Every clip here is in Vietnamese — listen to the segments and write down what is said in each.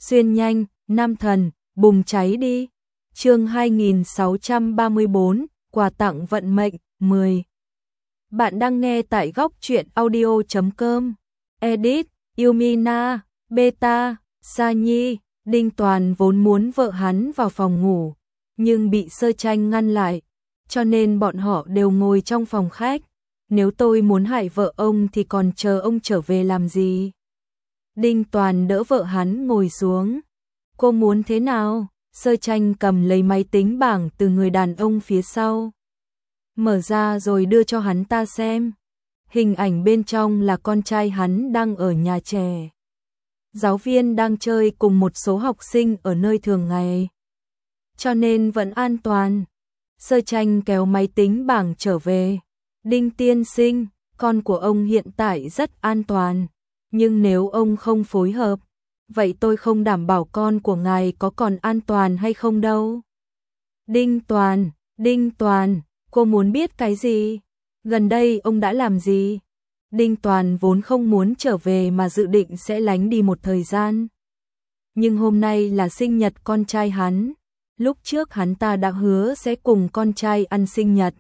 xuyên nhanh, nam thần, bùng cháy đi. Chương 2634, quà tặng vận mệnh, 10. Bạn đang nghe tại góc truyện audio.com. Edit, Yumina, Beta, Sa Nhi, Đinh Toàn vốn muốn vợ hắn vào phòng ngủ, nhưng bị Sơ Tranh ngăn lại, cho nên bọn họ đều ngồi trong phòng khách. Nếu tôi muốn hại vợ ông thì còn chờ ông trở về làm gì? Đinh Toàn đỡ vợ hắn ngồi xuống. Cô muốn thế nào? Sơ Tranh cầm lấy máy tính bảng từ người đàn ông phía sau, mở ra rồi đưa cho hắn ta xem. Hình ảnh bên trong là con trai hắn đang ở nhà trẻ. Giáo viên đang chơi cùng một số học sinh ở nơi thường ngày, cho nên vẫn an toàn. Sơ Tranh kéo máy tính bảng trở về. Đinh tiên sinh, con của ông hiện tại rất an toàn, nhưng nếu ông không phối hợp, vậy tôi không đảm bảo con của ngài có còn an toàn hay không đâu. Đinh Toàn, cô muốn biết cái gì? Gần đây ông đã làm gì? Đinh Toàn vốn không muốn trở về mà dự định sẽ lánh đi một thời gian. Nhưng hôm nay là sinh nhật con trai hắn. Lúc trước hắn ta đã hứa sẽ cùng con trai ăn sinh nhật.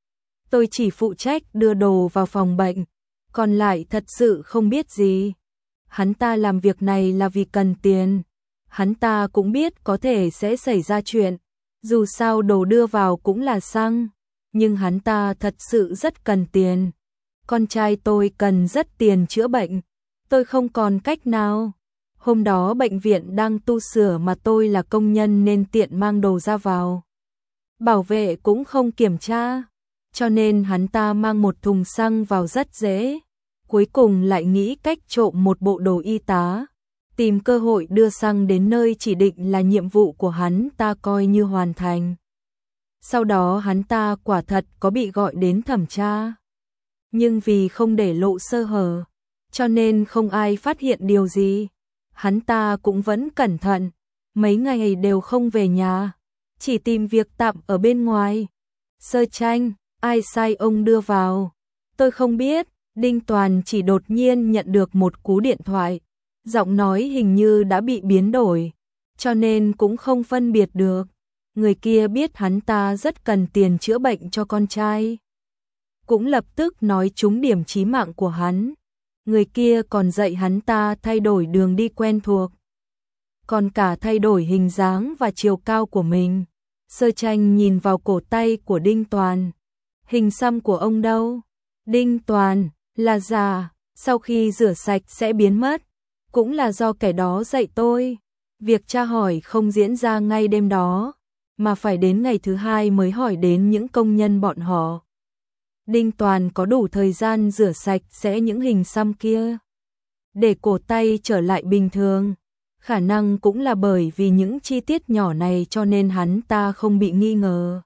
Tôi chỉ phụ trách đưa đồ vào phòng bệnh, còn lại thật sự không biết gì. Hắn ta làm việc này là vì cần tiền. Hắn ta cũng biết có thể sẽ xảy ra chuyện, dù sao đồ đưa vào cũng là xăng, nhưng hắn ta thật sự rất cần tiền. Con trai tôi cần rất tiền chữa bệnh, tôi không còn cách nào. Hôm đó bệnh viện đang tu sửa mà tôi là công nhân nên tiện mang đồ ra vào. Bảo vệ cũng không kiểm tra, cho nên hắn ta mang một thùng xăng vào rất dễ. Cuối cùng lại nghĩ cách trộm một bộ đồ y tá, tìm cơ hội đưa xăng đến nơi chỉ định là nhiệm vụ của hắn ta coi như hoàn thành. Sau đó hắn ta quả thật có bị gọi đến thẩm tra, nhưng vì không để lộ sơ hở, cho nên không ai phát hiện điều gì. Hắn ta cũng vẫn cẩn thận, mấy ngày đều không về nhà, chỉ tìm việc tạm ở bên ngoài. Sơ Tranh, ai sai ông đưa vào? Tôi không biết. Đinh Toàn chỉ đột nhiên nhận được một cú điện thoại, giọng nói hình như đã bị biến đổi, cho nên cũng không phân biệt được. Người kia biết hắn ta rất cần tiền chữa bệnh cho con trai, cũng lập tức nói trúng điểm chí mạng của hắn. Người kia còn dạy hắn ta thay đổi đường đi quen thuộc, còn cả thay đổi hình dáng và chiều cao của mình. Sơ Tranh nhìn vào cổ tay của Đinh Toàn. Hình xăm của ông đâu? Đinh Toàn, là giả, sau khi rửa sạch sẽ biến mất, cũng là do kẻ đó dạy tôi. Việc tra hỏi không diễn ra ngay đêm đó, mà phải đến ngày thứ hai mới hỏi đến những công nhân bọn họ. Đinh Toàn có đủ thời gian rửa sạch sẽ những hình xăm kia, để cổ tay trở lại bình thường. Khả năng cũng là bởi vì những chi tiết nhỏ này cho nên hắn ta không bị nghi ngờ.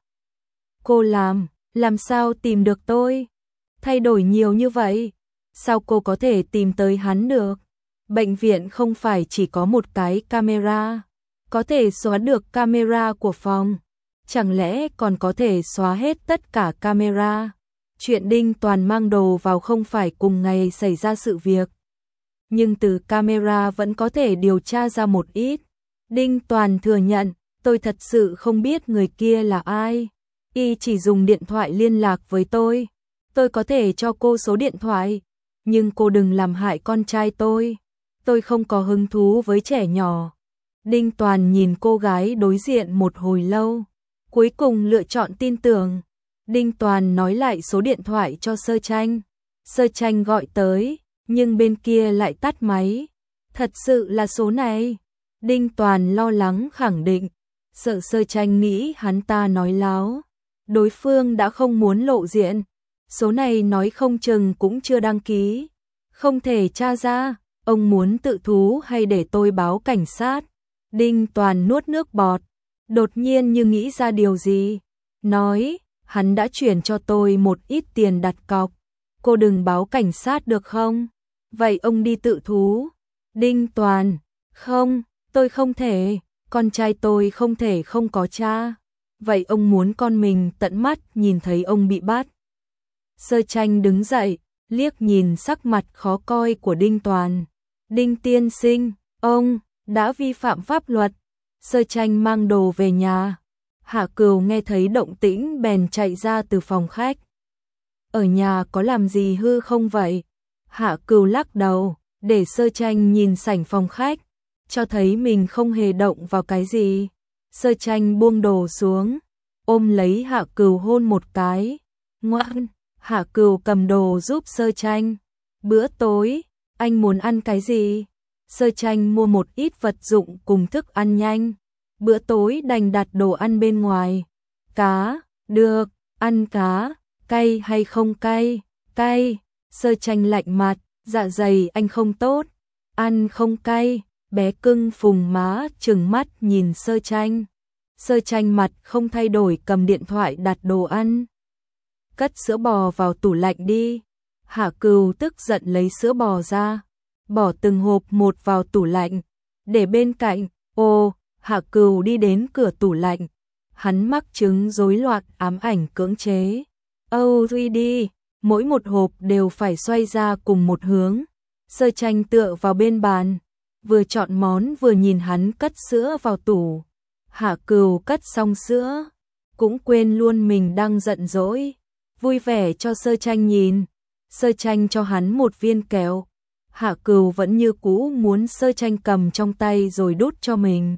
Cô làm sao tìm được tôi? Thay đổi nhiều như vậy, sao cô có thể tìm tới hắn được? Bệnh viện không phải chỉ có một cái camera, có thể xóa được camera của phòng, chẳng lẽ còn có thể xóa hết tất cả camera? Chuyện Đinh Toàn mang đồ vào không phải cùng ngày xảy ra sự việc, nhưng từ camera vẫn có thể điều tra ra một ít. Đinh Toàn thừa nhận, tôi thật sự không biết người kia là ai, y chỉ dùng điện thoại liên lạc với tôi có thể cho cô số điện thoại, nhưng cô đừng làm hại con trai tôi không có hứng thú với trẻ nhỏ. Đinh Toàn nhìn cô gái đối diện một hồi lâu, cuối cùng lựa chọn tin tưởng. Đinh Toàn nói lại số điện thoại cho Sơ Tranh. Sơ Tranh gọi tới, nhưng bên kia lại tắt máy. Thật sự là số này? Đinh Toàn lo lắng khẳng định, sợ Sơ Tranh nghĩ hắn ta nói láo. Đối phương đã không muốn lộ diện. Số này nói không chừng cũng chưa đăng ký, không thể tra ra. Ông muốn tự thú hay để tôi báo cảnh sát? Đinh Toàn nuốt nước bọt, đột nhiên như nghĩ ra điều gì, nói, hắn đã chuyển cho tôi một ít tiền đặt cọc, cô đừng báo cảnh sát được không? Vậy ông đi tự thú. Đinh Toàn, không, tôi không thể, con trai tôi không thể không có cha. Vậy ông muốn con mình tận mắt nhìn thấy ông bị bắt? Sơ Tranh đứng dậy, liếc nhìn sắc mặt khó coi của Đinh Toàn. Đinh tiên sinh, ông, đã vi phạm pháp luật. Sơ Tranh mang đồ về nhà. Hạ Cừu nghe thấy động tĩnh bèn chạy ra từ phòng khách. Ở nhà có làm gì hư không vậy? Hạ Cừu lắc đầu, để Sơ Tranh nhìn sảnh phòng khách, cho thấy mình không hề động vào cái gì. Sơ Tranh buông đồ xuống, ôm lấy Hạ Cừu hôn một cái. Ngoan, Hạ Cừu cầm đồ giúp Sơ Tranh. Bữa tối, anh muốn ăn cái gì? Sơ Tranh mua một ít vật dụng cùng thức ăn nhanh. Bữa tối đành đặt đồ ăn bên ngoài. Cá, được, ăn cá, cay hay không cay? Cay. Sơ Tranh lạnh mặt, dạ dày anh không tốt. Ăn không cay, bé cưng phùng má trừng mắt nhìn Sơ Tranh. Sơ Tranh mặt không thay đổi cầm điện thoại đặt đồ ăn. Cất sữa bò vào tủ lạnh đi. Hạ Cừu tức giận lấy sữa bò ra, bỏ từng hộp một vào tủ lạnh, để bên cạnh. Ô, Hạ Cừu đi đến cửa tủ lạnh. Hắn mắc chứng rối loạn ám ảnh cưỡng chế. OCD, mỗi một hộp đều phải xoay ra cùng một hướng. Sơ Tranh tựa vào bên bàn, vừa chọn món vừa nhìn hắn cất sữa vào tủ. Hạ Cừu cất xong sữa, cũng quên luôn mình đang giận dỗi, vui vẻ cho Sơ Tranh nhìn. Sơ Tranh cho hắn một viên kẹo. Hạ Cừu vẫn như cũ muốn Sơ Tranh cầm trong tay rồi đút cho mình.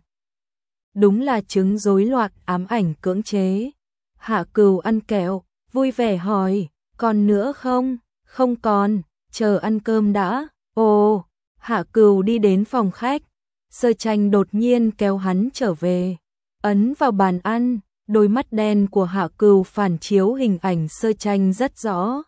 Đúng là chứng rối loạn ám ảnh cưỡng chế. Hạ Cừu ăn kẹo, vui vẻ hỏi, còn nữa không? Không còn, chờ ăn cơm đã. Ồ, Hạ Cừu đi đến phòng khách. Sơ Tranh đột nhiên kéo hắn trở về, ấn vào bàn ăn. Đôi mắt đen của Hạ Cừu phản chiếu hình ảnh Sơ Tranh rất rõ.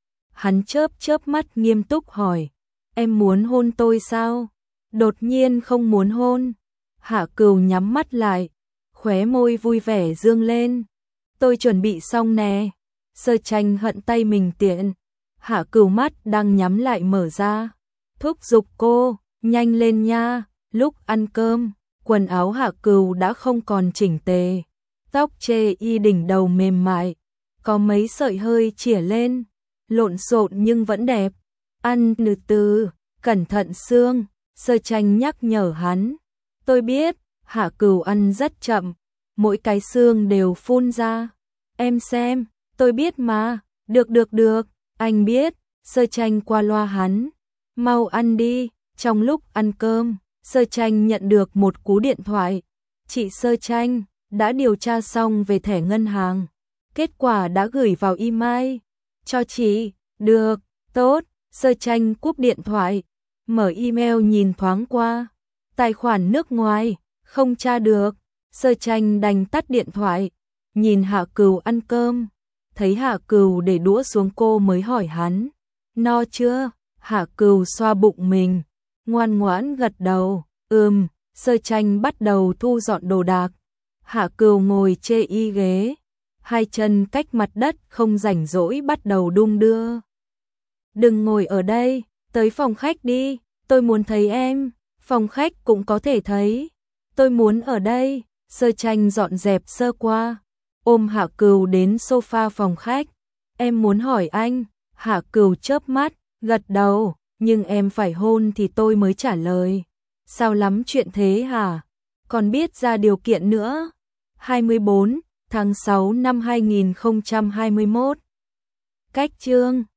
Hắn chớp chớp mắt nghiêm túc hỏi, em muốn hôn tôi sao? Đột nhiên không muốn hôn. Hạ Cừu nhắm mắt lại, khóe môi vui vẻ dương lên. Tôi chuẩn bị xong nè. Sơ Tranh hận tay mình tiện. Hạ Cừu mắt đang nhắm lại mở ra, thúc giục cô, nhanh lên nha. Lúc ăn cơm, quần áo Hạ Cừu đã không còn chỉnh tề, tóc chê y đỉnh đầu mềm mại, có mấy sợi hơi chỉa lên, lộn xộn nhưng vẫn đẹp. Ăn từ từ, cẩn thận xương. Sơ Tranh nhắc nhở hắn. Tôi biết. Hạ Cừu ăn rất chậm, mỗi cái xương đều phun ra. Em xem, tôi biết mà. Được, anh biết. Sơ Tranh qua loa hắn. Mau ăn đi. Trong lúc ăn cơm, Sơ Tranh nhận được một cú điện thoại. Chị Sơ Tranh đã điều tra xong về thẻ ngân hàng, kết quả đã gửi vào email cho chị. Được, tốt. Sơ Tranh cúp điện thoại, mở email nhìn thoáng qua. Tài khoản nước ngoài không tra được. Sơ Tranh đành tắt điện thoại, nhìn Hạ Cừu ăn cơm. Thấy Hạ Cừu để đũa xuống cô mới hỏi hắn, no chưa? Hạ Cừu xoa bụng mình, ngoan ngoãn gật đầu. Sơ Tranh bắt đầu thu dọn đồ đạc. Hạ Cừu ngồi chê y ghế, hai chân cách mặt đất không rảnh rỗi bắt đầu đung đưa. Đừng ngồi ở đây, tới phòng khách đi, tôi muốn thấy em. Phòng khách cũng có thể thấy. Tôi muốn ở đây. Sơ Tranh dọn dẹp sơ qua, ôm Hạ Cừu đến sofa phòng khách. Em muốn hỏi anh. Hạ Cừu chớp mắt, gật đầu, nhưng em phải hôn thì tôi mới trả lời. Sao lắm chuyện thế hả? Còn biết ra điều kiện nữa. 24 tháng 6 năm 2021. Cách chương